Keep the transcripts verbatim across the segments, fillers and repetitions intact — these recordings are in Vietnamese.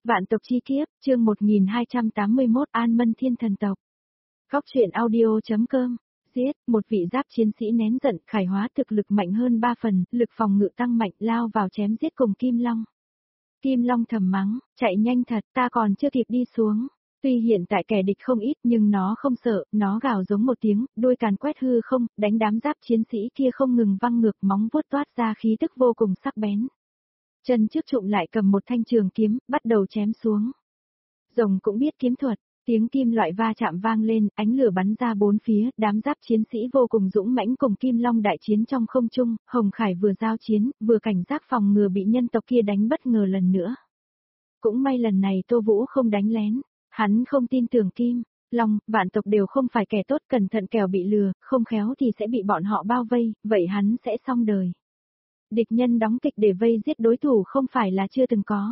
Vạn tộc chi kiếp, chương một nghìn hai trăm tám mươi mốt An Mân Thiên Thần tộc. Góc truyện audio chấm com. Giết, một vị giáp chiến sĩ nén giận, khải hóa thực lực mạnh hơn ba phần, lực phòng ngự tăng mạnh, lao vào chém giết cùng Kim Long. Kim Long thầm mắng, chạy nhanh thật, ta còn chưa kịp đi xuống. Tuy hiện tại kẻ địch không ít nhưng nó không sợ, nó gào giống một tiếng, đuôi càn quét hư không, đánh đám giáp chiến sĩ kia không ngừng văng ngược, móng vuốt toát ra khí tức vô cùng sắc bén. Chân trước trụng lại cầm một thanh trường kiếm, bắt đầu chém xuống. Rồng cũng biết kiếm thuật, tiếng kim loại va chạm vang lên, ánh lửa bắn ra bốn phía, đám giáp chiến sĩ vô cùng dũng mãnh cùng Kim Long đại chiến trong không trung, Hồng Khải vừa giao chiến, vừa cảnh giác phòng ngừa bị nhân tộc kia đánh bất ngờ lần nữa. Cũng may lần này Tô Vũ không đánh lén, hắn không tin tưởng Kim Long, vạn tộc đều không phải kẻ tốt, cẩn thận kẻo bị lừa, không khéo thì sẽ bị bọn họ bao vây, vậy hắn sẽ xong đời. Địch nhân đóng kịch để vây giết đối thủ không phải là chưa từng có.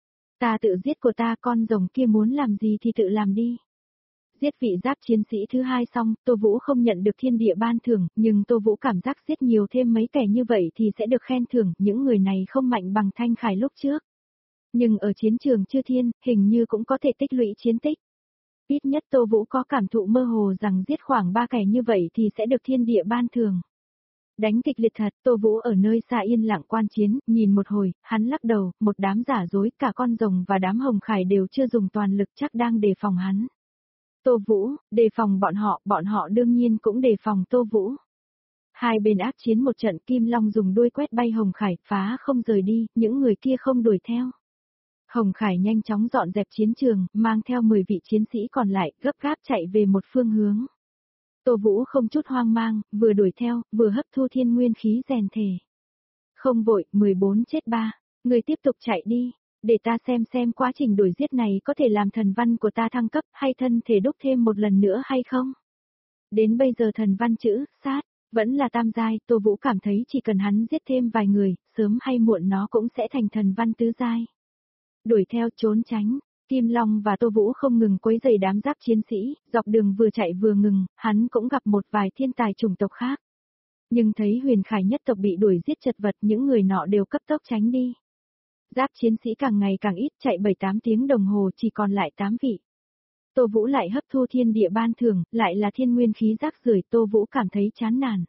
Ta tự giết của ta, con rồng kia muốn làm gì thì tự làm đi. Giết vị giáp chiến sĩ thứ hai xong, Tô Vũ không nhận được thiên địa ban thưởng, nhưng Tô Vũ cảm giác giết nhiều thêm mấy kẻ như vậy thì sẽ được khen thưởng, những người này không mạnh bằng Thanh Khải lúc trước. Nhưng ở chiến trường Chư Thiên, hình như cũng có thể tích lũy chiến tích. Ít nhất Tô Vũ có cảm thụ mơ hồ rằng giết khoảng ba kẻ như vậy thì sẽ được thiên địa ban thưởng. Đánh kịch liệt thật, Tô Vũ ở nơi xa yên lặng quan chiến, nhìn một hồi, hắn lắc đầu, một đám giả dối, cả con rồng và đám Hồng Khải đều chưa dùng toàn lực, chắc đang đề phòng hắn. Tô Vũ, đề phòng bọn họ, bọn họ đương nhiên cũng đề phòng Tô Vũ. Hai bên ác chiến một trận, Kim Long dùng đuôi quét bay Hồng Khải, phá không rời đi, những người kia không đuổi theo. Hồng Khải nhanh chóng dọn dẹp chiến trường, mang theo mười vị chiến sĩ còn lại, gấp gáp chạy về một phương hướng. Tô Vũ không chút hoang mang, vừa đuổi theo, vừa hấp thu thiên nguyên khí rèn thể. Không vội, mười bốn chết ba, người tiếp tục chạy đi, để ta xem xem quá trình đuổi giết này có thể làm thần văn của ta thăng cấp hay thân thể đúc thêm một lần nữa hay không. Đến bây giờ thần văn chữ, sát, vẫn là tam giai, Tô Vũ cảm thấy chỉ cần hắn giết thêm vài người, sớm hay muộn nó cũng sẽ thành thần văn tứ giai. Đuổi theo trốn tránh. Kim Long và Tô Vũ không ngừng quấy rầy đám giáp chiến sĩ, dọc đường vừa chạy vừa ngừng, hắn cũng gặp một vài thiên tài chủng tộc khác. Nhưng thấy Huyền Khải nhất tộc bị đuổi giết chật vật, những người nọ đều cấp tốc tránh đi. Giáp chiến sĩ càng ngày càng ít, chạy bảy tám tiếng đồng hồ chỉ còn lại tám vị. Tô Vũ lại hấp thu thiên địa ban thưởng, lại là thiên nguyên khí rác rưởi, Tô Vũ cảm thấy chán nản.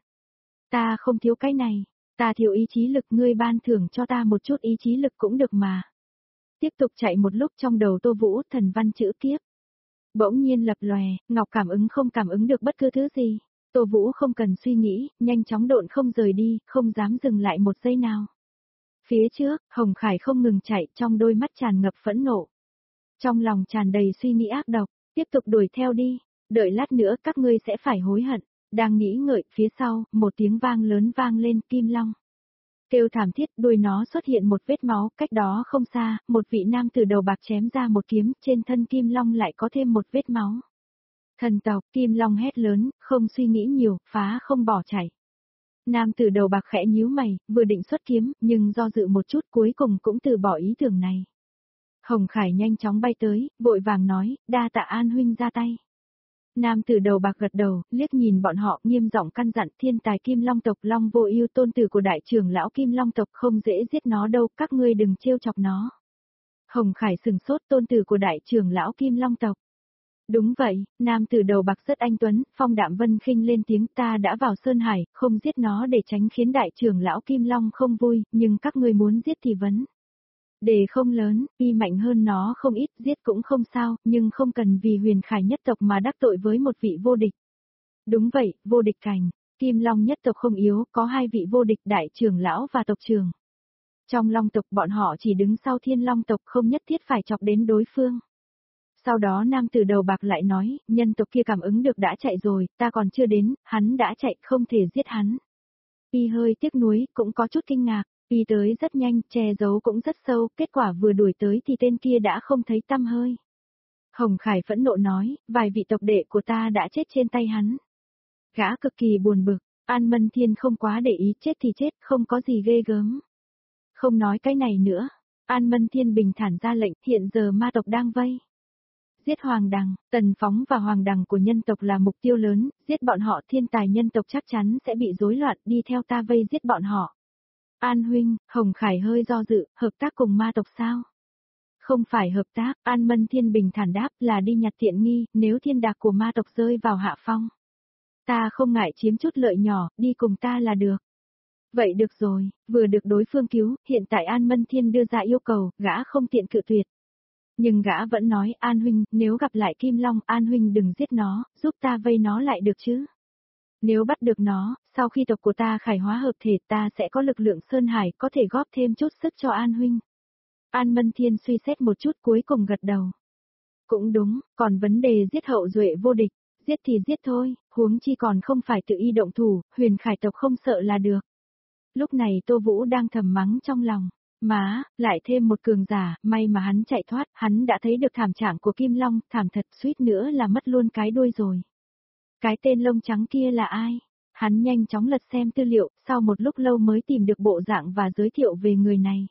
Ta không thiếu cái này, ta thiếu ý chí lực, ngươi ban thưởng cho ta một chút ý chí lực cũng được mà. Tiếp tục chạy một lúc trong đầu Tô Vũ thần văn chữ kiếp. Bỗng nhiên lập lòe, ngọc cảm ứng không cảm ứng được bất cứ thứ gì. Tô Vũ không cần suy nghĩ, nhanh chóng độn không rời đi, không dám dừng lại một giây nào. Phía trước, Hồng Khải không ngừng chạy, trong đôi mắt tràn ngập phẫn nộ. Trong lòng tràn đầy suy nghĩ ác độc, tiếp tục đuổi theo đi, đợi lát nữa các ngươi sẽ phải hối hận. Đang nghĩ ngợi, phía sau, một tiếng vang lớn vang lên, Kim Long kêu thảm thiết, đuôi nó xuất hiện một vết máu, cách đó không xa, một vị nam từ đầu bạc chém ra một kiếm, trên thân Kim Long lại có thêm một vết máu. Thần tộc, Kim Long hét lớn, không suy nghĩ nhiều, phá không bỏ chạy. Nam từ đầu bạc khẽ nhíu mày, vừa định xuất kiếm, nhưng do dự một chút cuối cùng cũng từ bỏ ý tưởng này. Hồng Khải nhanh chóng bay tới, vội vàng nói, đa tạ An huynh ra tay. Nam tử đầu bạc gật đầu, liếc nhìn bọn họ, nghiêm giọng căn dặn, thiên tài Kim Long tộc Long Vô Ưu tôn tử của đại trưởng lão Kim Long tộc, không dễ giết nó đâu, các ngươi đừng trêu chọc nó. Hồng Khải sừng sốt, tôn tử của đại trưởng lão Kim Long tộc. Đúng vậy, nam tử đầu bạc rất anh tuấn, Phong Đạm Vân khinh lên tiếng, ta đã vào Sơn Hải, không giết nó để tránh khiến đại trưởng lão Kim Long không vui, nhưng các ngươi muốn giết thì vấn đề không lớn, y mạnh hơn nó không ít, giết cũng không sao, nhưng không cần vì Huyền Khải nhất tộc mà đắc tội với một vị vô địch. Đúng vậy, vô địch cảnh, Kim Long nhất tộc không yếu, có hai vị vô địch, đại trưởng lão và tộc trưởng. Trong Long tộc bọn họ chỉ đứng sau Thiên Long tộc, không nhất thiết phải chọc đến đối phương. Sau đó nam tử đầu bạc lại nói, nhân tộc kia cảm ứng được đã chạy rồi, ta còn chưa đến, hắn đã chạy, không thể giết hắn. Y hơi tiếc nuối, cũng có chút kinh ngạc. Y tới rất nhanh, che giấu cũng rất sâu, kết quả vừa đuổi tới thì tên kia đã không thấy tăm hơi. Hồng Khải phẫn nộ nói, vài vị tộc đệ của ta đã chết trên tay hắn. Gã cực kỳ buồn bực, An Mân Thiên không quá để ý, chết thì chết, không có gì ghê gớm. Không nói cái này nữa, An Mân Thiên bình thản ra lệnh, hiện giờ ma tộc đang vây. Giết Hoàng Đằng, Tần Phóng và Hoàng Đằng của nhân tộc là mục tiêu lớn, giết bọn họ, thiên tài nhân tộc chắc chắn sẽ bị rối loạn, đi theo ta vây giết bọn họ. An huynh, Hồng Khải hơi do dự, hợp tác cùng ma tộc sao? Không phải hợp tác, An Mân Thiên bình thản đáp là đi nhặt tiện nghi, nếu thiên đạc của ma tộc rơi vào hạ phong. Ta không ngại chiếm chút lợi nhỏ, đi cùng ta là được. Vậy được rồi, vừa được đối phương cứu, hiện tại An Mân Thiên đưa ra yêu cầu, gã không tiện cự tuyệt. Nhưng gã vẫn nói, An huynh, nếu gặp lại Kim Long, An huynh đừng giết nó, giúp ta vây nó lại được chứ. Nếu bắt được nó, sau khi tộc của ta khải hóa hợp thể ta sẽ có lực lượng Sơn Hải có thể góp thêm chút sức cho An huynh. An Mân Thiên suy xét một chút cuối cùng gật đầu. Cũng đúng, còn vấn đề giết hậu duệ vô địch, giết thì giết thôi, huống chi còn không phải tự y động thủ, huyền khải tộc không sợ là được. Lúc này Tô Vũ đang thầm mắng trong lòng. Má, lại thêm một cường giả, may mà hắn chạy thoát, hắn đã thấy được thảm trạng của Kim Long, thảm thật suýt nữa là mất luôn cái đuôi rồi. Cái tên lông trắng kia là ai? Hắn nhanh chóng lật xem tư liệu, sau một lúc lâu mới tìm được bộ dạng và giới thiệu về người này.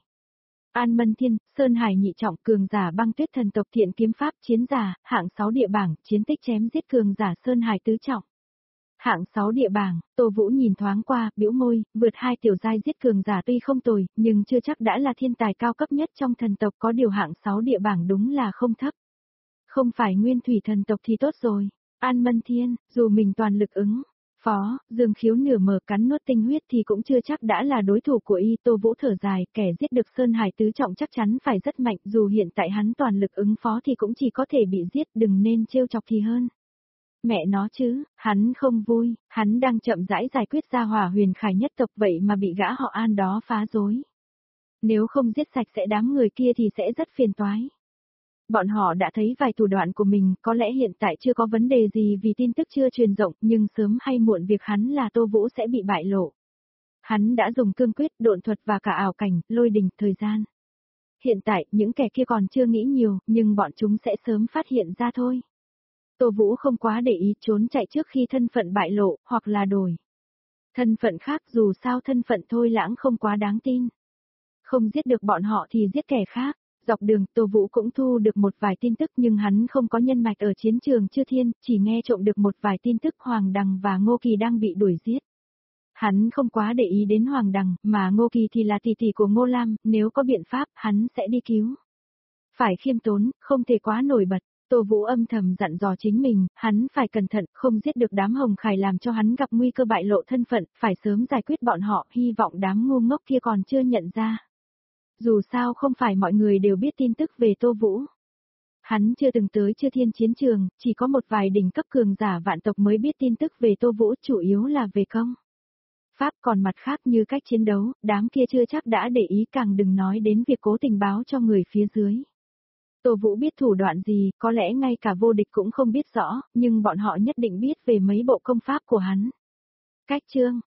An Mân Thiên, Sơn Hải nhị trọng, cường giả băng tuyết thần tộc, thiện kiếm pháp, chiến giả, hạng sáu địa bảng, chiến tích chém giết cường giả Sơn Hải tứ trọng. Hạng sáu địa bảng, Tô Vũ nhìn thoáng qua, bĩu môi, vượt hai tiểu giai giết cường giả tuy không tồi, nhưng chưa chắc đã là thiên tài cao cấp nhất trong thần tộc, có điều hạng sáu địa bảng đúng là không thấp. Không phải nguyên thủy thần tộc thì tốt rồi. An Mân Thiên, dù mình toàn lực ứng phó, dương khiếu nửa mở cắn nuốt tinh huyết thì cũng chưa chắc đã là đối thủ của y. Tô Vũ thở dài, kẻ giết được Sơn Hải tứ trọng chắc chắn phải rất mạnh, dù hiện tại hắn toàn lực ứng phó thì cũng chỉ có thể bị giết, đừng nên trêu chọc thì hơn. Mẹ nó chứ, hắn không vui, hắn đang chậm rãi giải quyết gia hỏa huyền khải nhất tộc vậy mà bị gã họ An đó phá rối. Nếu không giết sạch sẽ đám người kia thì sẽ rất phiền toái. Bọn họ đã thấy vài thủ đoạn của mình, có lẽ hiện tại chưa có vấn đề gì vì tin tức chưa truyền rộng, nhưng sớm hay muộn việc hắn là Tô Vũ sẽ bị bại lộ. Hắn đã dùng cương quyết, độn thuật và cả ảo cảnh, lôi đình, thời gian. Hiện tại, những kẻ kia còn chưa nghĩ nhiều, nhưng bọn chúng sẽ sớm phát hiện ra thôi. Tô Vũ không quá để ý, trốn chạy trước khi thân phận bại lộ, hoặc là đổi thân phận khác, dù sao thân phận Thôi Lãng không quá đáng tin. Không giết được bọn họ thì giết kẻ khác. Dọc đường, Tô Vũ cũng thu được một vài tin tức nhưng hắn không có nhân mạch ở chiến trường Chư Thiên, chỉ nghe trộm được một vài tin tức Hoàng Đằng và Ngô Kỳ đang bị đuổi giết. Hắn không quá để ý đến Hoàng Đằng, mà Ngô Kỳ thì là tỷ tỷ của Ngô Lam, nếu có biện pháp, hắn sẽ đi cứu. Phải khiêm tốn, không thể quá nổi bật. Tô Vũ âm thầm dặn dò chính mình, hắn phải cẩn thận, không giết được đám Hồng Khải làm cho hắn gặp nguy cơ bại lộ thân phận, phải sớm giải quyết bọn họ, hy vọng đám ngu ngốc kia còn chưa nhận ra. Dù sao không phải mọi người đều biết tin tức về Tô Vũ. Hắn chưa từng tới Chư Thiên chiến trường, chỉ có một vài đỉnh cấp cường giả vạn tộc mới biết tin tức về Tô Vũ, chủ yếu là về công pháp, còn mặt khác như cách chiến đấu, đám kia chưa chắc đã để ý, càng đừng nói đến việc cố tình báo cho người phía dưới. Tô Vũ biết thủ đoạn gì, có lẽ ngay cả vô địch cũng không biết rõ, nhưng bọn họ nhất định biết về mấy bộ công pháp của hắn. Cách chương